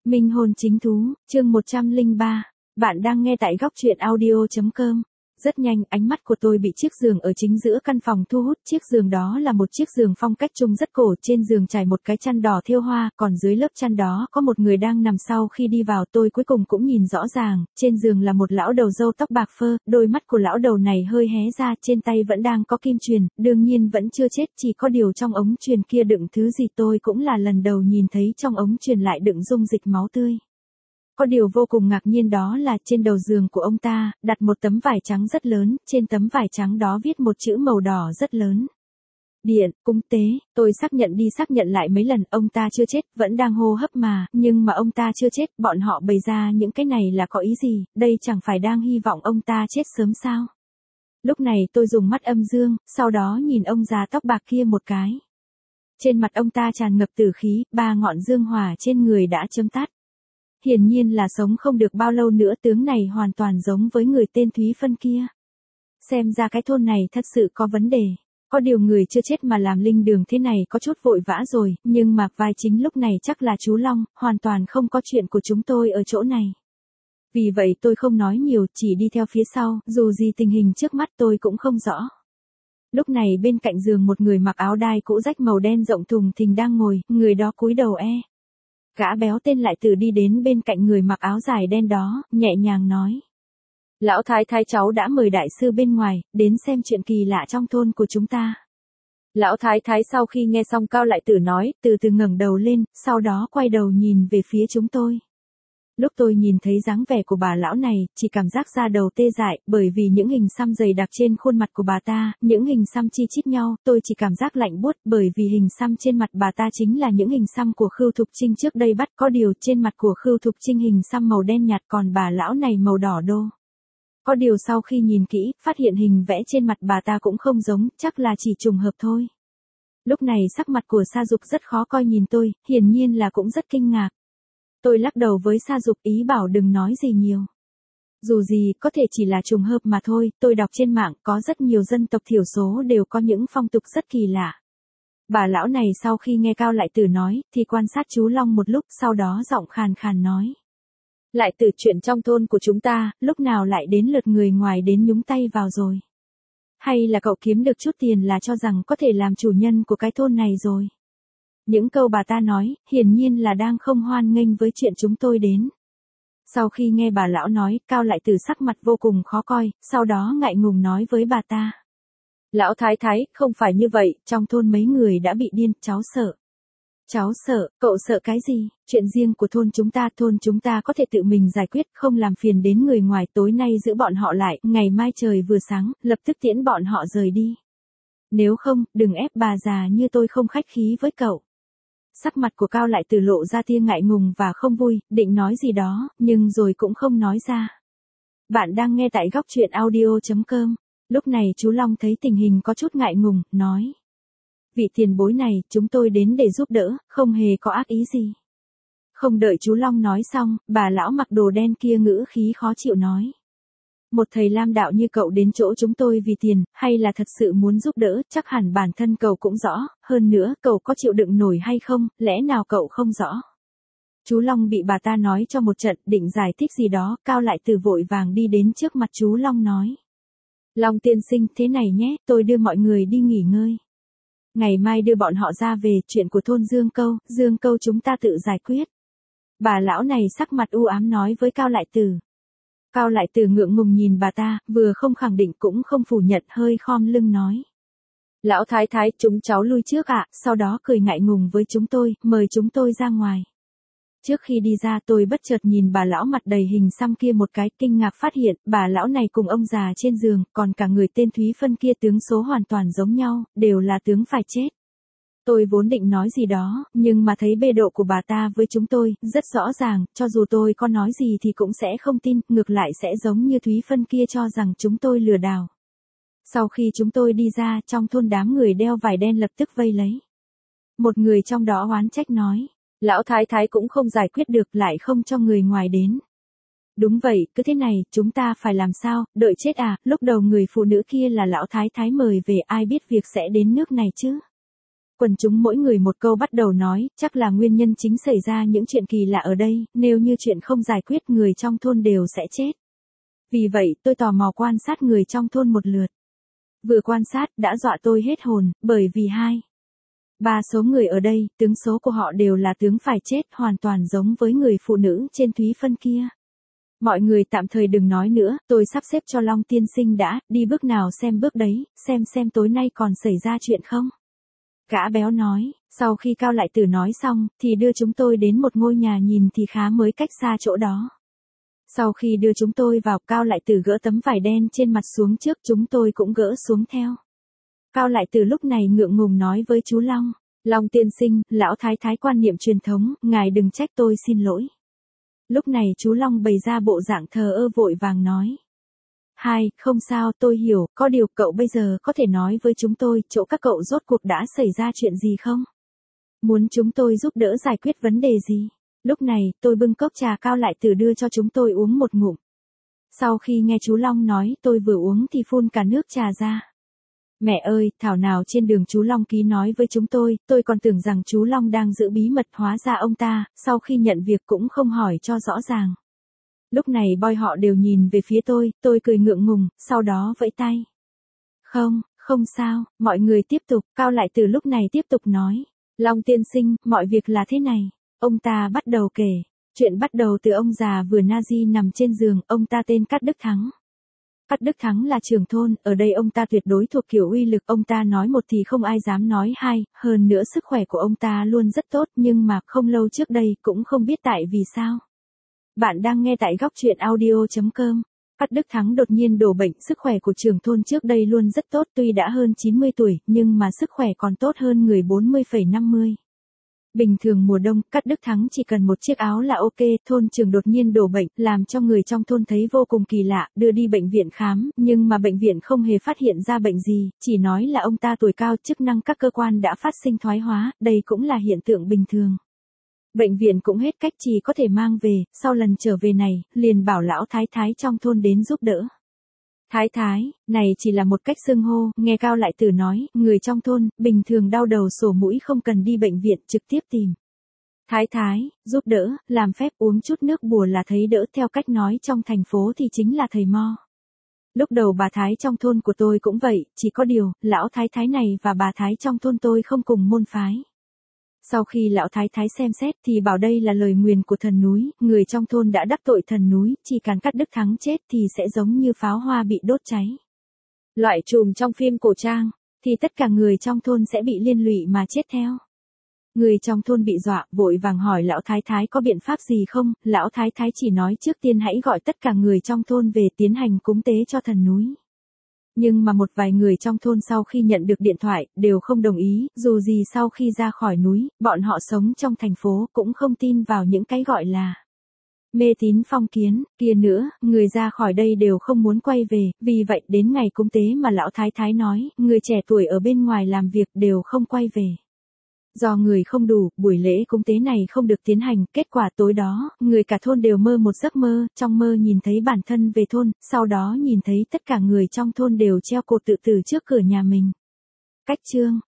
Minh hôn chính thú, chương 103. Bạn đang nghe tại góc truyện audio.com. Rất nhanh, ánh mắt của tôi bị chiếc giường ở chính giữa căn phòng thu hút. Chiếc giường đó là một chiếc giường phong cách Trung rất cổ, trên giường trải một cái chăn đỏ thêu hoa, còn dưới lớp chăn đó có một người đang nằm. Sau khi đi vào, tôi cuối cùng cũng nhìn rõ ràng, trên giường là một lão đầu râu tóc bạc phơ, đôi mắt của lão đầu này hơi hé ra, trên tay vẫn đang có kim truyền, đương nhiên vẫn chưa chết, chỉ có điều trong ống truyền kia đựng thứ gì tôi cũng là lần đầu nhìn thấy, trong ống truyền lại đựng dung dịch máu tươi. Có điều vô cùng ngạc nhiên đó là trên đầu giường của ông ta, đặt một tấm vải trắng rất lớn, trên tấm vải trắng đó viết một chữ màu đỏ rất lớn. Điện, cúng tế, tôi xác nhận đi xác nhận lại mấy lần, ông ta chưa chết, vẫn đang hô hấp mà, nhưng mà ông ta chưa chết, bọn họ bày ra những cái này là có ý gì, đây chẳng phải đang hy vọng ông ta chết sớm sao? Lúc này tôi dùng mắt âm dương, sau đó nhìn ông già tóc bạc kia một cái. Trên mặt ông ta tràn ngập tử khí, 3 ngọn dương hỏa trên người đã chấm tắt. Hiển nhiên là sống không được bao lâu nữa, tướng này hoàn toàn giống với người tên Thúy Phân kia. Xem ra cái thôn này thật sự có vấn đề. Có điều người chưa chết mà làm linh đường thế này có chút vội vã rồi, nhưng mà vai chính lúc này chắc là chú Long, hoàn toàn không có chuyện của chúng tôi ở chỗ này. Vì vậy tôi không nói nhiều, chỉ đi theo phía sau, dù gì tình hình trước mắt tôi cũng không rõ. Lúc này bên cạnh giường một người mặc áo đai cũ rách màu đen rộng thùng thình đang ngồi, người đó cúi đầu Gã béo tên Lại Tử đi đến bên cạnh người mặc áo dài đen đó, nhẹ nhàng nói. Lão thái thái, cháu đã mời đại sư bên ngoài, đến xem chuyện kỳ lạ trong thôn của chúng ta. Lão thái thái sau khi nghe xong Cao Lại Tử nói, từ từ ngẩng đầu lên, sau đó quay đầu nhìn về phía chúng tôi. Lúc tôi nhìn thấy dáng vẻ của bà lão này, chỉ cảm giác da đầu tê dại, bởi vì những hình xăm dày đặc trên khuôn mặt của bà ta, những hình xăm chi chít nhau, tôi chỉ cảm giác lạnh buốt, bởi vì hình xăm trên mặt bà ta chính là những hình xăm của Khưu Thục Trinh trước đây bắt, có điều trên mặt của Khưu Thục Trinh hình xăm màu đen nhạt, còn bà lão này màu đỏ đô. Có điều sau khi nhìn kỹ, phát hiện hình vẽ trên mặt bà ta cũng không giống, chắc là chỉ trùng hợp thôi. Lúc này sắc mặt của Sa Dục rất khó coi nhìn tôi, hiển nhiên là cũng rất kinh ngạc. Tôi lắc đầu với Sa Dục, ý bảo đừng nói gì nhiều. Dù gì, có thể chỉ là trùng hợp mà thôi, tôi đọc trên mạng có rất nhiều dân tộc thiểu số đều có những phong tục rất kỳ lạ. Bà lão này sau khi nghe Cao Lại Tử nói, thì quan sát chú Long một lúc, sau đó giọng khàn khàn nói. Lại Tử, chuyện trong thôn của chúng ta, lúc nào lại đến lượt người ngoài đến nhúng tay vào rồi? Hay là cậu kiếm được chút tiền là cho rằng có thể làm chủ nhân của cái thôn này rồi? Những câu bà ta nói, hiển nhiên là đang không hoan nghênh với chuyện chúng tôi đến. Sau khi nghe bà lão nói, Cao Lại Tử sắc mặt vô cùng khó coi, sau đó ngại ngùng nói với bà ta. Lão thái thái, không phải như vậy, trong thôn mấy người đã bị điên, cháu sợ. Cháu sợ, cậu sợ cái gì? Chuyện riêng của thôn chúng ta có thể tự mình giải quyết, không làm phiền đến người ngoài, tối nay giữ bọn họ lại, ngày mai trời vừa sáng, lập tức tiễn bọn họ rời đi. Nếu không, đừng ép bà già như tôi không khách khí với cậu. Sắc mặt của Cao Lại Tử lộ ra tia ngại ngùng và không vui, định nói gì đó, nhưng rồi cũng không nói ra. Bạn đang nghe tại góc truyện audio.com. Lúc này chú Long thấy tình hình có chút ngại ngùng, nói. Vị tiền bối này, chúng tôi đến để giúp đỡ, không hề có ác ý gì. Không đợi chú Long nói xong, bà lão mặc đồ đen kia ngữ khí khó chịu nói. Một thầy Lam đạo như cậu đến chỗ chúng tôi vì tiền, hay là thật sự muốn giúp đỡ, chắc hẳn bản thân cậu cũng rõ, hơn nữa, cậu có chịu đựng nổi hay không, lẽ nào cậu không rõ. Chú Long bị bà ta nói cho một trận, định giải thích gì đó, Cao Lại Tử vội vàng đi đến trước mặt chú Long nói. Long tiên sinh, thế này nhé, tôi đưa mọi người đi nghỉ ngơi. Ngày mai đưa bọn họ ra về, chuyện của thôn Dương Câu chúng ta tự giải quyết. Bà lão này sắc mặt u ám nói với Cao Lại Tử. Cao Lại Tử ngượng ngùng nhìn bà ta, vừa không khẳng định cũng không phủ nhận, hơi khom lưng nói. Lão thái thái, chúng cháu lui trước ạ, sau đó cười ngại ngùng với chúng tôi, mời chúng tôi ra ngoài. Trước khi đi ra tôi bất chợt nhìn bà lão mặt đầy hình xăm kia một cái, kinh ngạc phát hiện, bà lão này cùng ông già trên giường, còn cả người tên Thúy Phân kia tướng số hoàn toàn giống nhau, đều là tướng phải chết. Tôi vốn định nói gì đó, nhưng mà thấy bề độ của bà ta với chúng tôi, rất rõ ràng, cho dù tôi có nói gì thì cũng sẽ không tin, ngược lại sẽ giống như Thúy Phân kia cho rằng chúng tôi lừa đảo. Sau khi chúng tôi đi ra, trong thôn đám người đeo vải đen lập tức vây lấy. Một người trong đó oán trách nói. Lão thái thái cũng không giải quyết được, lại không cho người ngoài đến. Đúng vậy, cứ thế này, chúng ta phải làm sao, đợi chết à, lúc đầu người phụ nữ kia là lão thái thái mời về, ai biết việc sẽ đến nước này chứ. Quần chúng mỗi người một câu bắt đầu nói, chắc là nguyên nhân chính xảy ra những chuyện kỳ lạ ở đây, nếu như chuyện không giải quyết người trong thôn đều sẽ chết. Vì vậy tôi tò mò quan sát người trong thôn một lượt. Vừa quan sát đã dọa tôi hết hồn, bởi vì ba số người ở đây, tướng số của họ đều là tướng phải chết, hoàn toàn giống với người phụ nữ trên Thúy Phân kia. Mọi người tạm thời đừng nói nữa, tôi sắp xếp cho Long tiên sinh đã, đi bước nào xem bước đấy, xem tối nay còn xảy ra chuyện không. Gã béo nói, sau khi Cao Lại Tử nói xong, thì đưa chúng tôi đến một ngôi nhà nhìn thì khá mới cách xa chỗ đó. Sau khi đưa chúng tôi vào, Cao Lại Tử gỡ tấm vải đen trên mặt xuống trước, chúng tôi cũng gỡ xuống theo. Cao Lại Tử lúc này ngượng ngùng nói với chú Long, Long tiên sinh, lão thái thái quan niệm truyền thống, ngài đừng trách tôi, xin lỗi. Lúc này chú Long bày ra bộ dạng thờ ơ vội vàng nói. Không sao, tôi hiểu, có điều cậu bây giờ có thể nói với chúng tôi, chỗ các cậu rốt cuộc đã xảy ra chuyện gì không? Muốn chúng tôi giúp đỡ giải quyết vấn đề gì? Lúc này, tôi bưng cốc trà Cao Lại Tử đưa cho chúng tôi uống một ngụm. Sau khi nghe chú Long nói, tôi vừa uống thì phun cả nước trà ra. Mẹ ơi, thảo nào trên đường chú Long ký nói với chúng tôi còn tưởng rằng chú Long đang giữ bí mật, hóa ra ông ta, sau khi nhận việc cũng không hỏi cho rõ ràng. Lúc này boy họ đều nhìn về phía tôi cười ngượng ngùng, sau đó vẫy tay. Không sao, mọi người tiếp tục, Cao Lại Tử lúc này tiếp tục nói. Long tiên sinh, mọi việc là thế này. Ông ta bắt đầu kể. Chuyện bắt đầu từ ông già vừa Nazi nằm trên giường, ông ta tên Cát Đức Thắng. Cát Đức Thắng là trưởng thôn, ở đây ông ta tuyệt đối thuộc kiểu uy lực, ông ta nói một thì không ai dám nói hai, hơn nữa sức khỏe của ông ta luôn rất tốt, nhưng mà không lâu trước đây cũng không biết tại vì sao. Bạn đang nghe tại góc truyện audio.com. Cát Đức Thắng đột nhiên đổ bệnh, sức khỏe của trưởng thôn trước đây luôn rất tốt, tuy đã hơn 90 tuổi, nhưng mà sức khỏe còn tốt hơn người 40,50. Bình thường mùa đông, Cát Đức Thắng chỉ cần một chiếc áo là ok, thôn trưởng đột nhiên đổ bệnh, làm cho người trong thôn thấy vô cùng kỳ lạ, đưa đi bệnh viện khám, nhưng mà bệnh viện không hề phát hiện ra bệnh gì, chỉ nói là ông ta tuổi cao, chức năng các cơ quan đã phát sinh thoái hóa, đây cũng là hiện tượng bình thường. Bệnh viện cũng hết cách, chỉ có thể mang về, sau lần trở về này, liền bảo lão thái thái trong thôn đến giúp đỡ. Thái thái, này chỉ là một cách xưng hô, nghe Cao Lại Tử nói, người trong thôn, bình thường đau đầu sổ mũi không cần đi bệnh viện, trực tiếp tìm. Thái thái, giúp đỡ, làm phép uống chút nước bùa là thấy đỡ, theo cách nói trong thành phố thì chính là thầy mo. Lúc đầu bà thái trong thôn của tôi cũng vậy, chỉ có điều, lão thái thái này và bà thái trong thôn tôi không cùng môn phái. Sau khi lão thái thái xem xét thì bảo đây là lời nguyền của thần núi, người trong thôn đã đắc tội thần núi, chỉ cần Cát Đức Thắng chết thì sẽ giống như pháo hoa bị đốt cháy. Loại trùm trong phim cổ trang, thì tất cả người trong thôn sẽ bị liên lụy mà chết theo. Người trong thôn bị dọa, vội vàng hỏi lão thái thái có biện pháp gì không, lão thái thái chỉ nói trước tiên hãy gọi tất cả người trong thôn về tiến hành cúng tế cho thần núi. Nhưng mà một vài người trong thôn sau khi nhận được điện thoại, đều không đồng ý, dù gì sau khi ra khỏi núi, bọn họ sống trong thành phố cũng không tin vào những cái gọi là mê tín phong kiến, kia nữa, người ra khỏi đây đều không muốn quay về, vì vậy đến ngày cúng tế mà lão thái thái nói, người trẻ tuổi ở bên ngoài làm việc đều không quay về. Do người không đủ, buổi lễ cúng tế này không được tiến hành, kết quả tối đó, người cả thôn đều mơ một giấc mơ, trong mơ nhìn thấy bản thân về thôn, sau đó nhìn thấy tất cả người trong thôn đều treo cột tự tử trước cửa nhà mình. Cách chương